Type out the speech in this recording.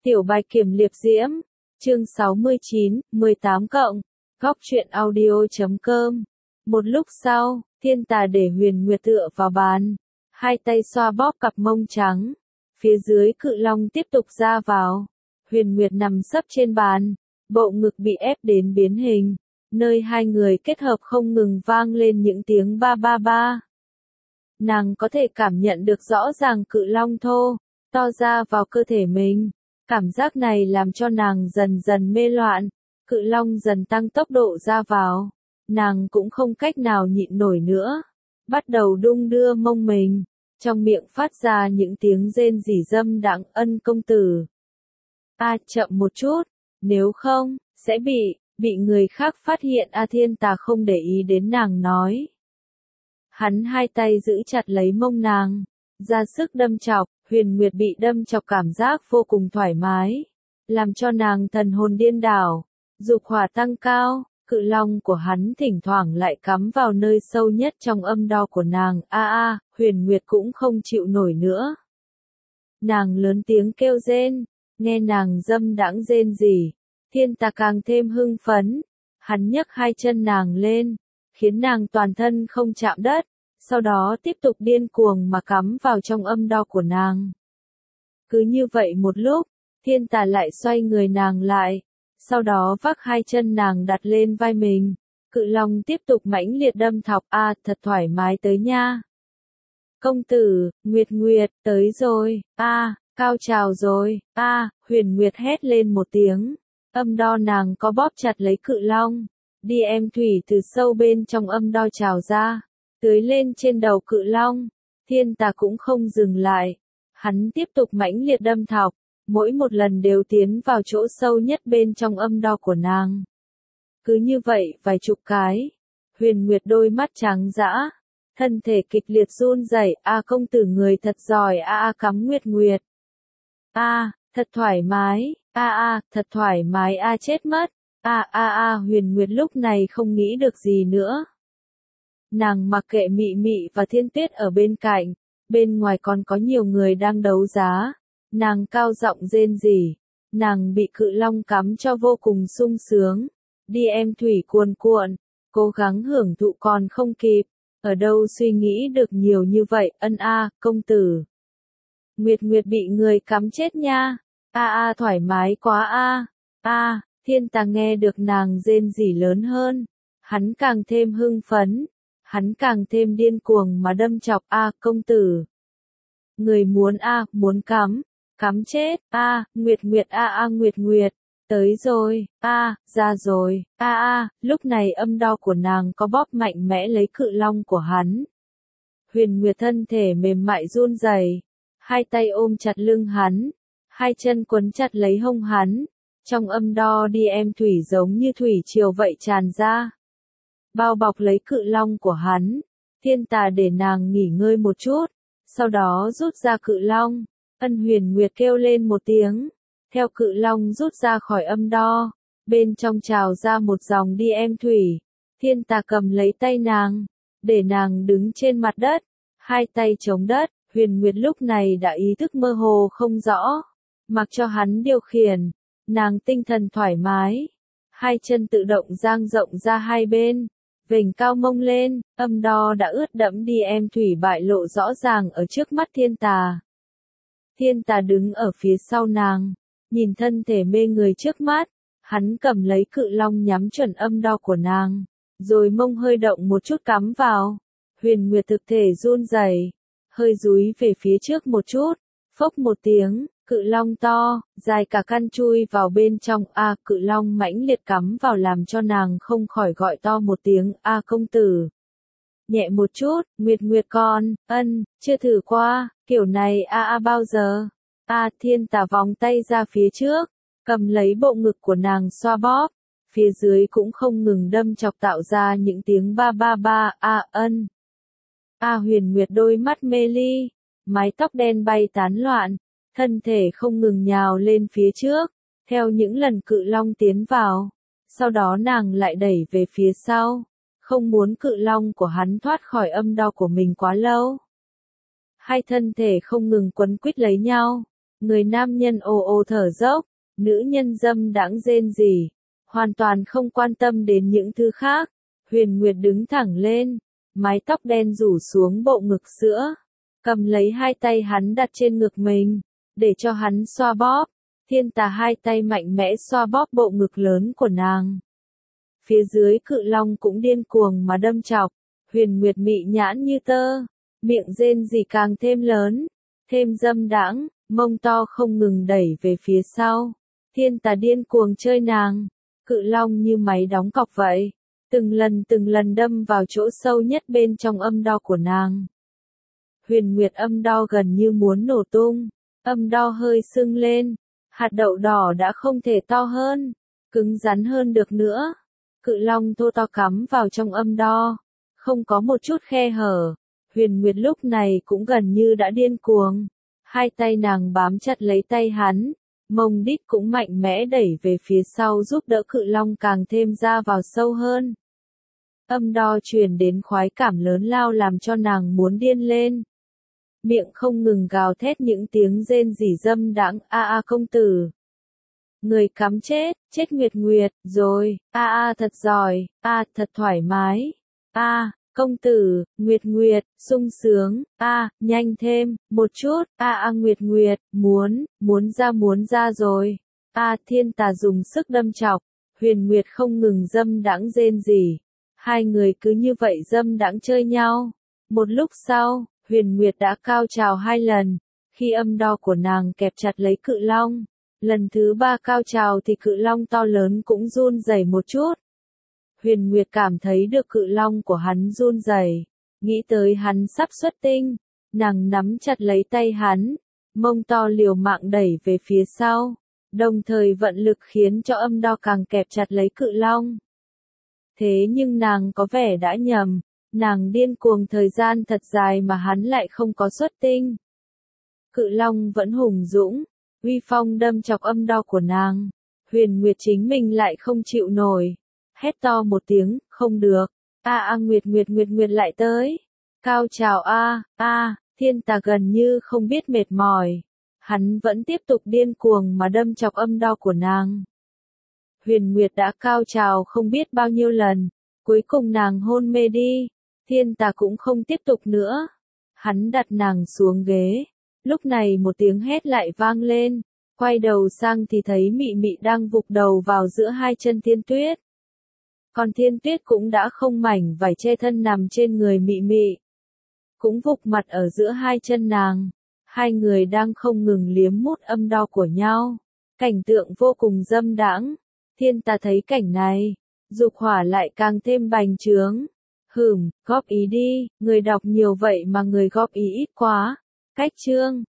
Tiểu bạch kiểm liệp diễm, chương 69, 18 cộng, góc truyện audio.com. Một lúc sau, Thiên Tà để Huyền Nguyệt tựa vào bàn, hai tay xoa bóp cặp mông trắng. Phía dưới Cự Long tiếp tục ra vào. Huyền Nguyệt nằm sấp trên bàn, bộ ngực bị ép đến biến hình, nơi hai người kết hợp không ngừng vang lên những tiếng ba ba ba. Nàng có thể cảm nhận được rõ ràng Cự Long thô, to ra vào cơ thể mình. Cảm giác này làm cho nàng dần dần mê loạn, Cự Long dần tăng tốc độ ra vào. Nàng cũng không cách nào nhịn nổi nữa, bắt đầu đung đưa mông mình, trong miệng phát ra những tiếng rên rỉ dâm đãng. Ân công tử. Chậm một chút, nếu không, sẽ bị người khác phát hiện. Thiên Tà không để ý đến nàng nói. Hắn hai tay giữ chặt lấy mông nàng, ra sức đâm chọc. Huyền Nguyệt bị đâm chọc cảm giác vô cùng thoải mái, làm cho nàng thần hồn điên đảo, dục hỏa tăng cao. Cự Long của hắn thỉnh thoảng lại cắm vào nơi sâu nhất trong âm đạo của nàng. Huyền Nguyệt cũng không chịu nổi nữa. Nàng lớn tiếng kêu rên, nghe nàng dâm đãng rên rỉ, Thiên Tà càng thêm hưng phấn. Hắn nhấc hai chân nàng lên, khiến nàng toàn thân không chạm đất, sau đó tiếp tục điên cuồng mà cắm vào trong âm đạo của nàng. Cứ như vậy một lúc, Thiên Tà lại xoay người nàng lại, sau đó vác hai chân nàng đặt lên vai mình. Cự Long tiếp tục mãnh liệt đâm thọc. Thật thoải mái tới nha. Công tử, Nguyệt, tới rồi. Cao trào rồi. Huyền Nguyệt hét lên một tiếng. Âm đo nàng có bóp chặt lấy Cự Long. Đi em thủy từ sâu bên trong âm đo trào ra, tưới lên trên đầu Cự Long. Thiên Tà cũng không dừng lại. Hắn tiếp tục mãnh liệt đâm thọc, mỗi một lần đều tiến vào chỗ sâu nhất bên trong âm đo của nàng. Cứ như vậy vài chục cái. Huyền Nguyệt đôi mắt trắng dã, thân thể kịch liệt run rẩy. Công tử người thật giỏi. Cắm Nguyệt. Thật thoải mái. Thật thoải mái. Chết mất. Huyền Nguyệt lúc này không nghĩ được gì nữa. Nàng mặc kệ Mị Mị và Thiên Tuyết ở bên cạnh, bên ngoài còn có nhiều người đang đấu giá. Nàng cao giọng rên rỉ, nàng bị Cự Long cắm cho vô cùng sung sướng. Đi em thủy cuồn cuộn, cố gắng hưởng thụ còn không kịp, ở đâu suy nghĩ được nhiều như vậy. Công tử. Nguyệt bị người cắm chết nha. Thoải mái quá. Thiên Tà nghe được nàng rên rỉ lớn hơn, hắn càng thêm hưng phấn, hắn càng thêm điên cuồng mà đâm chọc. Công tử. Người muốn cắm chết. Nguyệt. Nguyệt, tới rồi. Ra rồi. Lúc này âm đo của nàng có bóp mạnh mẽ lấy Cự Long của hắn. Huyền Nguyệt thân thể mềm mại run rẩy, hai tay ôm chặt lưng hắn, hai chân quấn chặt lấy hông hắn. Trong âm đo đi em thủy giống như thủy triều vậy tràn ra, bao bọc lấy Cự Long của hắn. Thiên Tà để nàng nghỉ ngơi một chút, sau đó rút ra Cự Long. Huyền Nguyệt kêu lên một tiếng, theo Cự Long rút ra khỏi âm đo, bên trong trào ra một dòng đi em thủy. Thiên Tà cầm lấy tay nàng, để nàng đứng trên mặt đất, hai tay chống đất. Huyền Nguyệt lúc này đã ý thức mơ hồ không rõ, mặc cho hắn điều khiển, nàng tinh thần thoải mái, hai chân tự động dang rộng ra hai bên, vểnh cao mông lên. Âm đo đã ướt đẫm đi em thủy bại lộ rõ ràng ở trước mắt Thiên Tà. Thiên Tà đứng ở phía sau nàng, nhìn thân thể mê người trước mắt, hắn cầm lấy Cự Long nhắm chuẩn âm đo của nàng, rồi mông hơi động một chút cắm vào. Huyền Nguyệt thực thể run rẩy, hơi dúi về phía trước một chút, phốc một tiếng, Cự Long to, dài cả căn chui vào bên trong. Cự Long mãnh liệt cắm vào làm cho nàng không khỏi gọi to một tiếng. Công tử. Nhẹ một chút. Nguyệt con. Chưa thử qua kiểu này. Bao giờ. Thiên Tà vòng tay ra phía trước, cầm lấy bộ ngực của nàng xoa bóp, phía dưới cũng không ngừng đâm chọc tạo ra những tiếng ba ba ba. Huyền Nguyệt đôi mắt mê ly, mái tóc đen bay tán loạn, thân thể không ngừng nhào lên phía trước, theo những lần Cự Long tiến vào. Sau đó nàng lại đẩy về phía sau, không muốn Cự Long của hắn thoát khỏi âm đo của mình quá lâu. Hai thân thể không ngừng quấn quýt lấy nhau, Người nam nhân ồ ồ thở dốc, nữ nhân dâm đãng rên rỉ, hoàn toàn không quan tâm đến những thứ khác. Huyền Nguyệt đứng thẳng lên, mái tóc đen rủ xuống bộ ngực sữa, cầm lấy hai tay hắn đặt trên ngực mình, để cho hắn xoa bóp. Thiên Tà hai tay mạnh mẽ xoa bóp bộ ngực lớn của nàng. Phía dưới Cự Long cũng điên cuồng mà đâm chọc, Huyền Nguyệt mị nhãn như tơ, miệng rên rỉ càng thêm lớn, thêm dâm đãng, mông to không ngừng đẩy về phía sau. Thiên Tà điên cuồng chơi nàng, Cự Long như máy đóng cọc vậy, từng lần đâm vào chỗ sâu nhất bên trong âm đo của nàng. Huyền Nguyệt âm đo gần như muốn nổ tung, âm đo hơi sưng lên, hạt đậu đỏ đã không thể to hơn, cứng rắn hơn được nữa. Cự Long thô to cắm vào trong âm đo, không có một chút khe hở. Huyền Nguyệt lúc này cũng gần như đã điên cuồng, hai tay nàng bám chặt lấy tay hắn, mông đít cũng mạnh mẽ đẩy về phía sau giúp đỡ Cự Long càng thêm ra vào sâu hơn. Âm đo truyền đến khoái cảm lớn lao làm cho nàng muốn điên lên. Miệng không ngừng gào thét những tiếng rên rỉ dâm đãng, a a công tử. Người cắm chết, chết Nguyệt Nguyệt, rồi, a a thật giỏi, a thật thoải mái, a công tử, Nguyệt Nguyệt, sung sướng, a nhanh thêm, một chút, a a Nguyệt Nguyệt, muốn ra rồi, a Thiên Tà dùng sức đâm chọc, Huyền Nguyệt không ngừng dâm đãng rên rỉ. Hai người cứ như vậy dâm đãng chơi nhau. Một lúc sau, Huyền Nguyệt đã cao trào 2 lần, khi âm đo của nàng kẹp chặt lấy Cự Long. Lần thứ 3 cao trào thì Cự Long to lớn cũng run rẩy một chút. Huyền Nguyệt cảm thấy được Cự Long của hắn run rẩy, nghĩ tới hắn sắp xuất tinh, nàng nắm chặt lấy tay hắn, mông to liều mạng đẩy về phía sau, đồng thời vận lực khiến cho âm đo càng kẹp chặt lấy Cự Long. Thế nhưng nàng có vẻ đã nhầm, nàng điên cuồng thời gian thật dài mà hắn lại không có xuất tinh. Cự Long vẫn hùng dũng, uy phong đâm chọc âm đo của nàng. Huyền Nguyệt chính mình lại không chịu nổi, hét to một tiếng, không được. A a Nguyệt lại tới. Cao trào a, Thiên Tà gần như không biết mệt mỏi. Hắn vẫn tiếp tục điên cuồng mà đâm chọc âm đo của nàng. Huyền Nguyệt đã cao trào không biết bao nhiêu lần, cuối cùng nàng hôn mê đi. Thiên Tà cũng không tiếp tục nữa. Hắn đặt nàng xuống ghế. Lúc này một tiếng hét lại vang lên. Quay đầu sang thì thấy Mị Mị đang vụt đầu vào giữa hai chân Thiên Tuyết. Còn Thiên Tuyết cũng đã không mảnh vải che thân nằm trên người Mị Mị. Cũng vụt mặt ở giữa hai chân nàng. Hai người đang không ngừng liếm mút âm đo của nhau. Cảnh tượng vô cùng dâm đãng. Thiên Tà thấy cảnh này, dục hỏa lại càng thêm bành trướng. Góp ý đi, người đọc nhiều vậy mà người góp ý ít quá. Cách chương